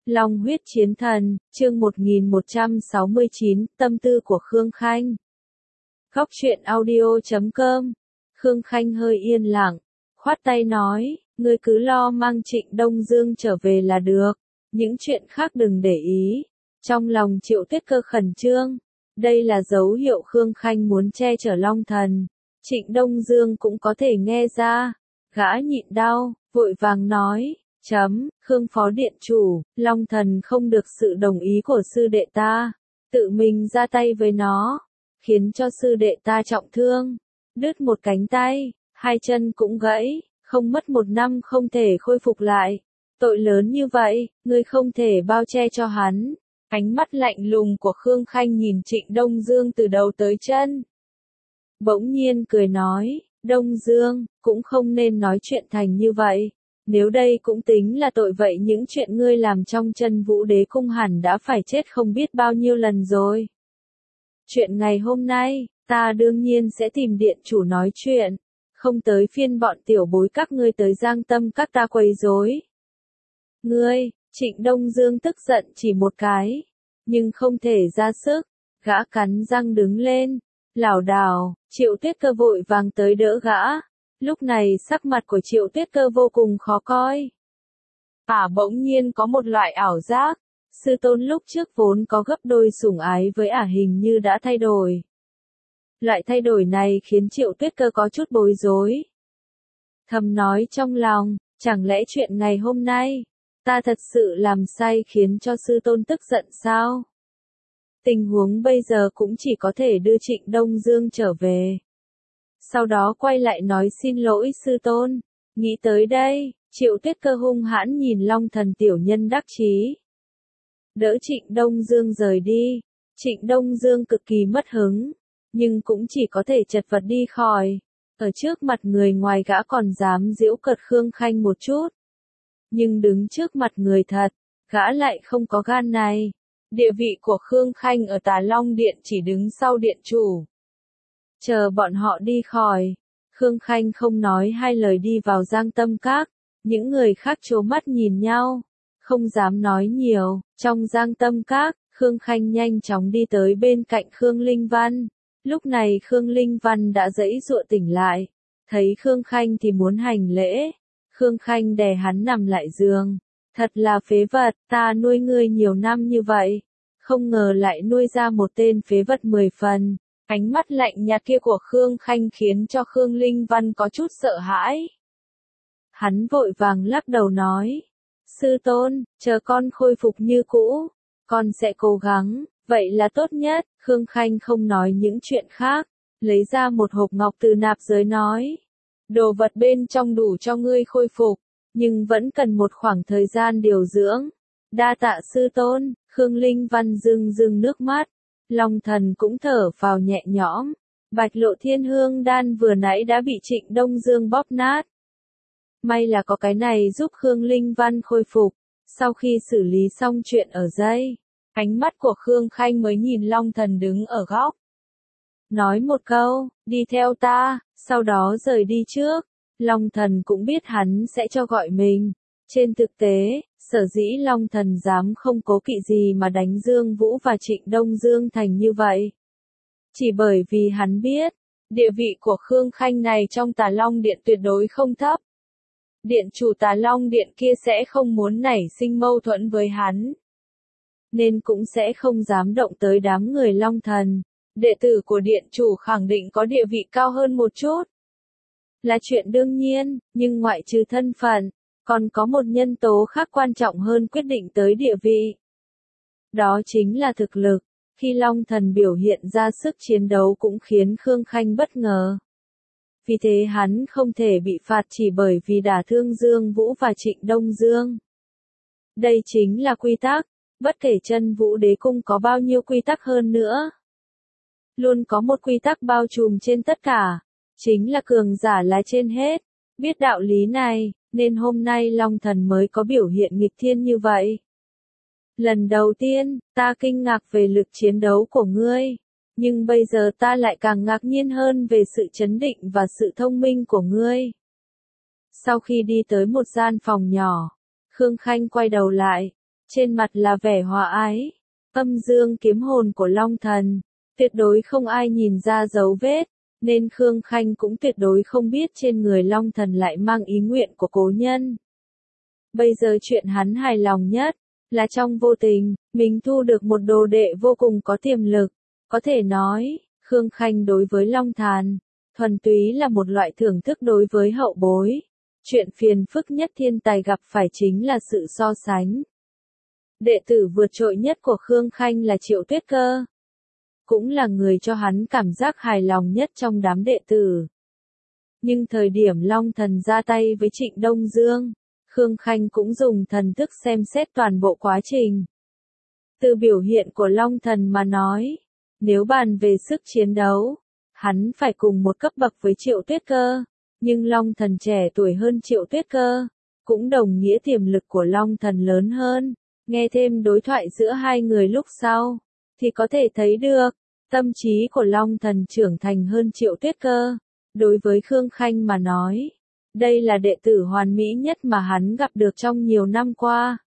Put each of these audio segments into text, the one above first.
Long huyết chiến thần, chương 1169, tâm tư của Khương Khanh. Góc truyện audio.com. Khương Khanh hơi yên lặng, khoát tay nói, ngươi cứ lo mang Trịnh Đông Dương trở về là được, những chuyện khác đừng để ý. Trong lòng Triệu Tuyết Cơ khẩn trương, đây là dấu hiệu Khương Khanh muốn che chở Long Thần. Trịnh Đông Dương cũng có thể nghe ra, gã nhịn đau, vội vàng nói. Khương Phó Điện Chủ, Long Thần không được sự đồng ý của sư đệ ta, tự mình ra tay với nó, khiến cho sư đệ ta trọng thương, đứt một cánh tay, hai chân cũng gãy, không mất 1 năm không thể khôi phục lại. Tội lớn như vậy, ngươi không thể bao che cho hắn. Ánh mắt lạnh lùng của Khương Khanh nhìn Trịnh Đông Dương từ đầu tới chân. Bỗng nhiên cười nói, Đông Dương, cũng không nên nói chuyện thành như vậy. Nếu đây cũng tính là tội vậy những chuyện ngươi làm trong Chân Vũ Đế Cung hẳn đã phải chết không biết bao nhiêu lần rồi. Chuyện ngày hôm nay, ta đương nhiên sẽ tìm điện chủ nói chuyện, không tới phiên bọn tiểu bối các ngươi tới Giang Tâm các ta quấy rối. Ngươi, Trịnh Đông Dương tức giận chỉ một cái, nhưng không thể ra sức, gã cắn răng đứng lên, lảo đảo, Triệu Tuyết Cơ vội vàng tới đỡ gã. Lúc này sắc mặt của Triệu Tuyết Cơ vô cùng khó coi. Bỗng nhiên có một loại ảo giác, sư tôn lúc trước vốn có gấp đôi sủng ái với hình như đã thay đổi. Loại thay đổi này khiến Triệu Tuyết Cơ có chút bối rối. Thầm nói trong lòng, chẳng lẽ chuyện ngày hôm nay, ta thật sự làm sai khiến cho sư tôn tức giận sao? Tình huống bây giờ cũng chỉ có thể đưa Trịnh Đông Dương trở về. Sau đó quay lại nói xin lỗi sư tôn. Nghĩ tới đây, Triệu Tuyết Cơ hung hãn nhìn Long Thần tiểu nhân đắc chí. Đỡ Trịnh Đông Dương rời đi. Trịnh Đông Dương cực kỳ mất hứng, nhưng cũng chỉ có thể chật vật đi khỏi. Ở trước mặt người ngoài gã còn dám giễu cợt Khương Khanh một chút. Nhưng đứng trước mặt người thật, gã lại không có gan này. Địa vị của Khương Khanh ở Tà Long Điện chỉ đứng sau điện chủ. Chờ bọn họ đi khỏi, Khương Khanh không nói hai lời đi vào Giang Tâm Các, những người khác trố mắt nhìn nhau, không dám nói nhiều. Trong Giang Tâm Các, Khương Khanh nhanh chóng đi tới bên cạnh Khương Linh Văn. Lúc này Khương Linh Văn đã giãy giụa tỉnh lại, thấy Khương Khanh thì muốn hành lễ. Khương Khanh đè hắn nằm lại giường, thật là phế vật, ta nuôi ngươi nhiều năm như vậy, không ngờ lại nuôi ra một tên phế vật 10 phần. Ánh mắt lạnh nhạt kia của Khương Khanh khiến cho Khương Linh Văn có chút sợ hãi. Hắn vội vàng lắc đầu nói, sư tôn, chờ con khôi phục như cũ, con sẽ cố gắng, vậy là tốt nhất. Khương Khanh không nói những chuyện khác, lấy ra một hộp ngọc từ nạp giới nói, đồ vật bên trong đủ cho ngươi khôi phục, nhưng vẫn cần một khoảng thời gian điều dưỡng. Đa tạ sư tôn. Khương Linh Văn rưng rưng nước mắt. Long Thần cũng thở phào nhẹ nhõm. Bạch Lộ Thiên Hương đan vừa nãy đã bị Trịnh Đông Dương bóp nát. May là có cái này giúp Khương Linh Văn khôi phục. Sau khi xử lý xong chuyện ở dây, ánh mắt của Khương Khanh mới nhìn Long Thần đứng ở góc. Nói một câu, đi theo ta, sau đó rời đi trước. Long Thần cũng biết hắn sẽ cho gọi mình. Trên thực tế, sở dĩ Long Thần dám không cố kỵ gì mà đánh Dương Vũ và Trịnh Đông Dương thành như vậy. Chỉ bởi vì hắn biết, địa vị của Khương Khanh này trong Tà Long Điện tuyệt đối không thấp. Điện chủ Tà Long Điện kia sẽ không muốn nảy sinh mâu thuẫn với hắn, nên cũng sẽ không dám động tới đám người Long Thần. Đệ tử của điện chủ khẳng định có địa vị cao hơn một chút, là chuyện đương nhiên, nhưng ngoại trừ thân phận, còn có một nhân tố khác quan trọng hơn quyết định tới địa vị. Đó chính là thực lực. Khi Long Thần biểu hiện ra sức chiến đấu cũng khiến Khương Khanh bất ngờ. Vì thế hắn không thể bị phạt chỉ bởi vì đả thương Dương Vũ và Trịnh Đông Dương. Đây chính là quy tắc, bất kể Chân Vũ Đế Cung có bao nhiêu quy tắc hơn nữa. Luôn có một quy tắc bao trùm trên tất cả, chính là cường giả là trên hết. Biết đạo lý này, nên hôm nay Long Thần mới có biểu hiện nghịch thiên như vậy. Lần đầu tiên, ta kinh ngạc về lực chiến đấu của ngươi, nhưng bây giờ ta lại càng ngạc nhiên hơn về sự chấn định và sự thông minh của ngươi. Sau khi đi tới một gian phòng nhỏ, Khương Khanh quay đầu lại, trên mặt là vẻ hòa ái. Âm dương kiếm hồn của Long Thần, tuyệt đối không ai nhìn ra dấu vết, nên Khương Khanh cũng tuyệt đối không biết trên người Long Thần lại mang ý nguyện của cố nhân. Bây giờ chuyện hắn hài lòng nhất, là trong vô tình, mình thu được một đồ đệ vô cùng có tiềm lực. Có thể nói, Khương Khanh đối với Long Thần, thuần túy là một loại thưởng thức đối với hậu bối. Chuyện phiền phức nhất thiên tài gặp phải chính là sự so sánh. Đệ tử vượt trội nhất của Khương Khanh là Triệu Tuyết Cơ. Cũng là người cho hắn cảm giác hài lòng nhất trong đám đệ tử. Nhưng thời điểm Long Thần ra tay với Trịnh Đông Dương, Khương Khanh cũng dùng thần thức xem xét toàn bộ quá trình. Từ biểu hiện của Long Thần mà nói, nếu bàn về sức chiến đấu, hắn phải cùng một cấp bậc với Triệu Tuyết Cơ, nhưng Long Thần trẻ tuổi hơn Triệu Tuyết Cơ, cũng đồng nghĩa tiềm lực của Long Thần lớn hơn. Nghe thêm đối thoại giữa hai người lúc sau, thì có thể thấy được, tâm trí của Long Thần trưởng thành hơn Triệu Tuyết Cơ. Đối với Khương Khanh mà nói, đây là đệ tử hoàn mỹ nhất mà hắn gặp được trong nhiều năm qua.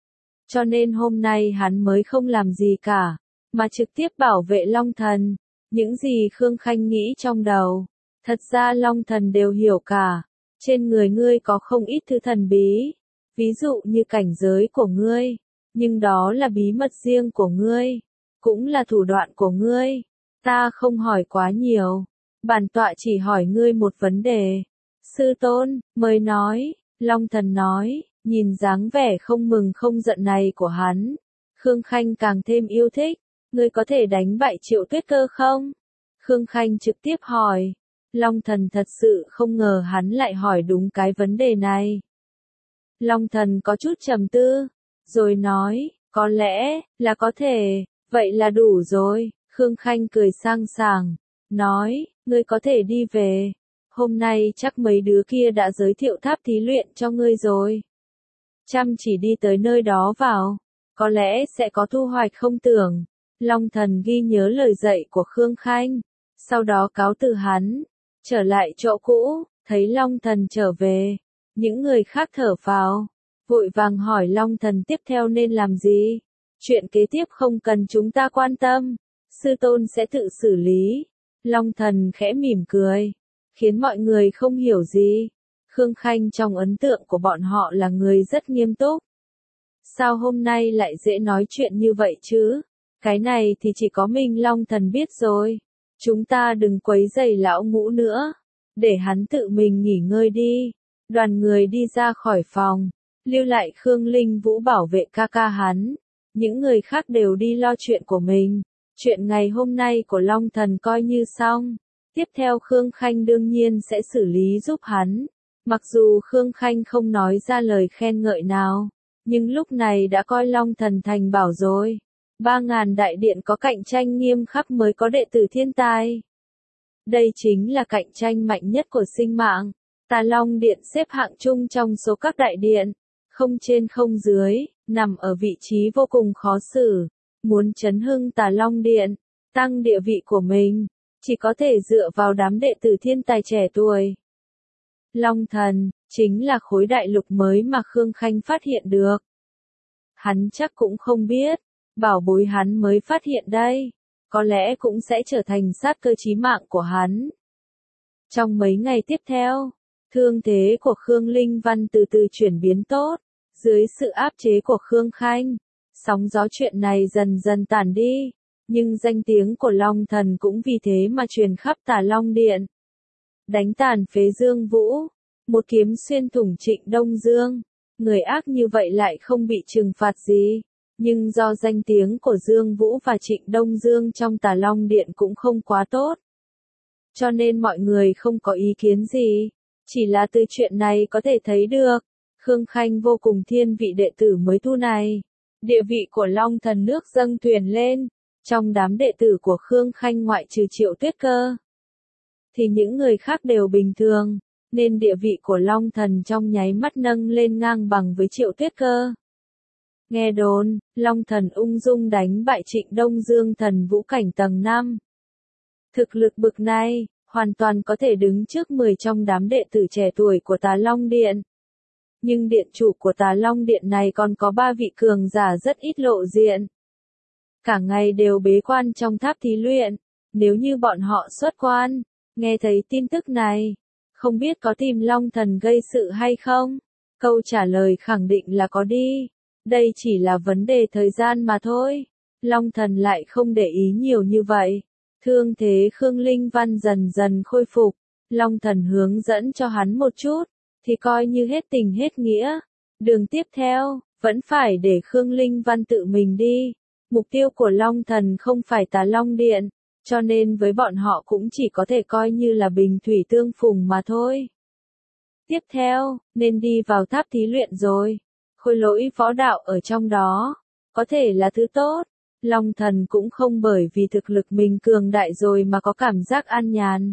Cho nên hôm nay hắn mới không làm gì cả, mà trực tiếp bảo vệ Long Thần. Những gì Khương Khanh nghĩ trong đầu, thật ra Long Thần đều hiểu cả. Trên người ngươi có không ít thứ thần bí, ví dụ như cảnh giới của ngươi, nhưng đó là bí mật riêng của ngươi, cũng là thủ đoạn của ngươi. Ta không hỏi quá nhiều, bản tọa chỉ hỏi ngươi một vấn đề. Sư tôn, mời nói, Long Thần nói, nhìn dáng vẻ không mừng không giận này của hắn. Khương Khanh càng thêm yêu thích, ngươi có thể đánh bại Triệu Tuyết Cơ không? Khương Khanh trực tiếp hỏi. Long Thần thật sự không ngờ hắn lại hỏi đúng cái vấn đề này. Long Thần có chút trầm tư, rồi nói, có lẽ là có thể, vậy là đủ rồi. Khương Khanh cười sang sảng, nói, ngươi có thể đi về. Hôm nay chắc mấy đứa kia đã giới thiệu tháp thí luyện cho ngươi rồi. Chăm chỉ đi tới nơi đó vào, có lẽ sẽ có thu hoạch không tưởng. Long Thần ghi nhớ lời dạy của Khương Khanh, sau đó cáo từ hắn, trở lại chỗ cũ, thấy Long Thần trở về. Những người khác thở phào, vội vàng hỏi Long Thần tiếp theo nên làm gì. Chuyện kế tiếp không cần chúng ta quan tâm, sư tôn sẽ tự xử lý. Long Thần khẽ mỉm cười, khiến mọi người không hiểu gì. Khương Khanh trong ấn tượng của bọn họ là người rất nghiêm túc. Sao hôm nay lại dễ nói chuyện như vậy chứ? Cái này thì chỉ có mình Long Thần biết rồi. Chúng ta đừng quấy rầy lão ngũ nữa, để hắn tự mình nghỉ ngơi đi. Đoàn người đi ra khỏi phòng, lưu lại Khương Linh Vũ bảo vệ ca ca hắn. Những người khác đều đi lo chuyện của mình. Chuyện ngày hôm nay của Long Thần coi như xong. Tiếp theo Khương Khanh đương nhiên sẽ xử lý giúp hắn. Mặc dù Khương Khanh không nói ra lời khen ngợi nào, nhưng lúc này đã coi Long Thần thành bảo rồi. 3.000 đại điện có cạnh tranh nghiêm khắc mới có đệ tử thiên tài. Đây chính là cạnh tranh mạnh nhất của sinh mạng. Tà Long Điện xếp hạng chung trong số các đại điện, không trên không dưới, nằm ở vị trí vô cùng khó xử. Muốn chấn hưng Tà Long Điện, tăng địa vị của mình, chỉ có thể dựa vào đám đệ tử thiên tài trẻ tuổi. Long Thần, chính là khối đại lục mới mà Khương Khanh phát hiện được. Hắn chắc cũng không biết, bảo bối hắn mới phát hiện đây, có lẽ cũng sẽ trở thành sát cơ chí mạng của hắn. Trong mấy ngày tiếp theo, thương thế của Khương Linh Văn từ từ chuyển biến tốt, dưới sự áp chế của Khương Khanh, sóng gió chuyện này dần dần tản đi, nhưng danh tiếng của Long Thần cũng vì thế mà truyền khắp Tà Long Điện. Đánh tàn phế Dương Vũ, một kiếm xuyên thủng Trịnh Đông Dương, người ác như vậy lại không bị trừng phạt gì, nhưng do danh tiếng của Dương Vũ và Trịnh Đông Dương trong Tà Long Điện cũng không quá tốt, cho nên mọi người không có ý kiến gì. Chỉ là từ chuyện này có thể thấy được, Khương Khanh vô cùng thiên vị đệ tử mới thu này. Địa vị của Long Thần nước dâng thuyền lên, trong đám đệ tử của Khương Khanh ngoại trừ Triệu Tuyết Cơ, thì những người khác đều bình thường, nên địa vị của Long Thần trong nháy mắt nâng lên ngang bằng với Triệu Tuyết Cơ. Nghe đồn, Long Thần ung dung đánh bại Trịnh Đông Dương thần vũ cảnh tầng 5. Thực lực bực này, hoàn toàn có thể đứng trước 10 trong đám đệ tử trẻ tuổi của Tà Long Điện. Nhưng điện chủ của Tà Long Điện này còn có 3 vị cường giả rất ít lộ diện. Cả ngày đều bế quan trong tháp thí luyện, nếu như bọn họ xuất quan, nghe thấy tin tức này, không biết có tìm Long Thần gây sự hay không? Câu trả lời khẳng định là có đi. Đây chỉ là vấn đề thời gian mà thôi. Long Thần lại không để ý nhiều như vậy. Thương thế Khương Linh Văn dần dần khôi phục. Long Thần hướng dẫn cho hắn một chút, thì coi như hết tình hết nghĩa. Đường tiếp theo, vẫn phải để Khương Linh Văn tự mình đi. Mục tiêu của Long Thần không phải Tà Long Điện, cho nên với bọn họ cũng chỉ có thể coi như là bình thủy tương phùng mà thôi. Tiếp theo, nên đi vào tháp thí luyện rồi. Khôi lỗi võ đạo ở trong đó, có thể là thứ tốt. Long Thần cũng không bởi vì thực lực mình cường đại rồi mà có cảm giác an nhàn.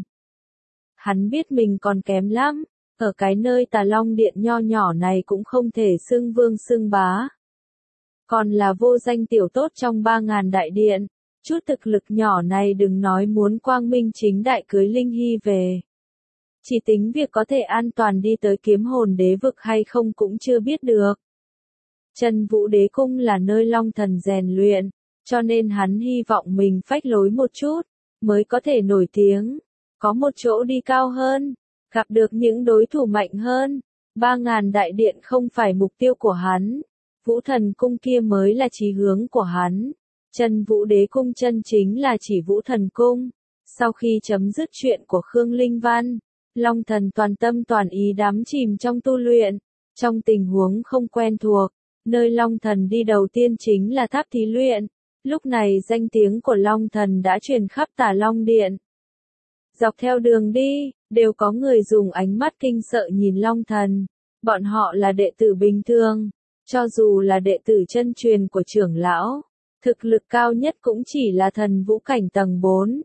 Hắn biết mình còn kém lắm, ở cái nơi Tà Long Điện nho nhỏ này cũng không thể xưng vương xưng bá. Còn là vô danh tiểu tốt trong 3.000 đại điện, chút thực lực nhỏ này đừng nói muốn quang minh chính đại cưới Linh Hy về. Chỉ tính việc có thể an toàn đi tới kiếm hồn đế vực hay không cũng chưa biết được. Chân Vũ Đế Cung là nơi Long Thần rèn luyện, cho nên hắn hy vọng mình phách lối một chút, mới có thể nổi tiếng, có một chỗ đi cao hơn, gặp được những đối thủ mạnh hơn. 3.000 đại điện không phải mục tiêu của hắn, Vũ Thần Cung kia mới là chí hướng của hắn. Chân Vũ Đế Cung chân chính là chỉ Vũ Thần Cung. Sau khi chấm dứt chuyện của Khương Linh Văn, Long Thần toàn tâm toàn ý đắm chìm trong tu luyện. Trong tình huống không quen thuộc, nơi Long Thần đi đầu tiên chính là tháp thí luyện. Lúc này danh tiếng của Long Thần đã truyền khắp Tà Long Điện. Dọc theo đường đi, đều có người dùng ánh mắt kinh sợ nhìn Long Thần. Bọn họ là đệ tử bình thường, cho dù là đệ tử chân truyền của trưởng lão, thực lực cao nhất cũng chỉ là thần vũ cảnh tầng 4.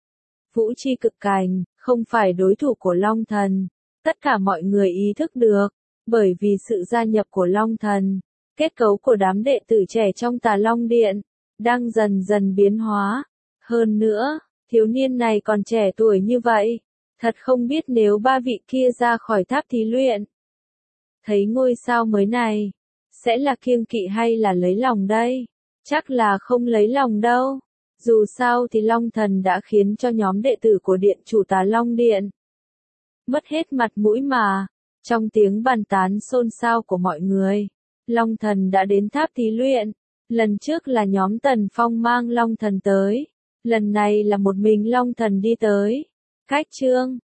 Vũ chi cực cảnh, không phải đối thủ của Long Thần. Tất cả mọi người ý thức được, bởi vì sự gia nhập của Long Thần, kết cấu của đám đệ tử trẻ trong Tà Long Điện đang dần dần biến hóa. Hơn nữa, thiếu niên này còn trẻ tuổi như vậy, thật không biết nếu 3 vị kia ra khỏi tháp thí luyện, thấy ngôi sao mới này, sẽ là kiêng kỵ hay là lấy lòng đây? Chắc là không lấy lòng đâu. Dù sao thì Long Thần đã khiến cho nhóm đệ tử của điện chủ Tà Long Điện mất hết mặt mũi mà. Trong tiếng bàn tán xôn xao của mọi người, Long Thần đã đến tháp thí luyện. Lần trước là nhóm Tần Phong mang Long Thần tới, lần này là một mình Long Thần đi tới. Cách chương